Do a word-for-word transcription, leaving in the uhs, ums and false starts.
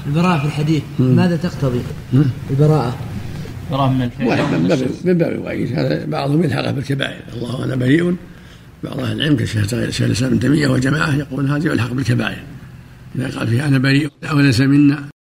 البراءة في الحديث ماذا تقتضي؟ البراءة براءة من الفعل من باب الوعيد. هذا بعضهم يلحقه بالكبائر، الله أنا بريء. بعض أهل العلم كشيخ الإسلام ابن تيمية وجماعة يقولون هذا يلحق بالكبائر إذا قال فيها أنا بريء أو ليس منا.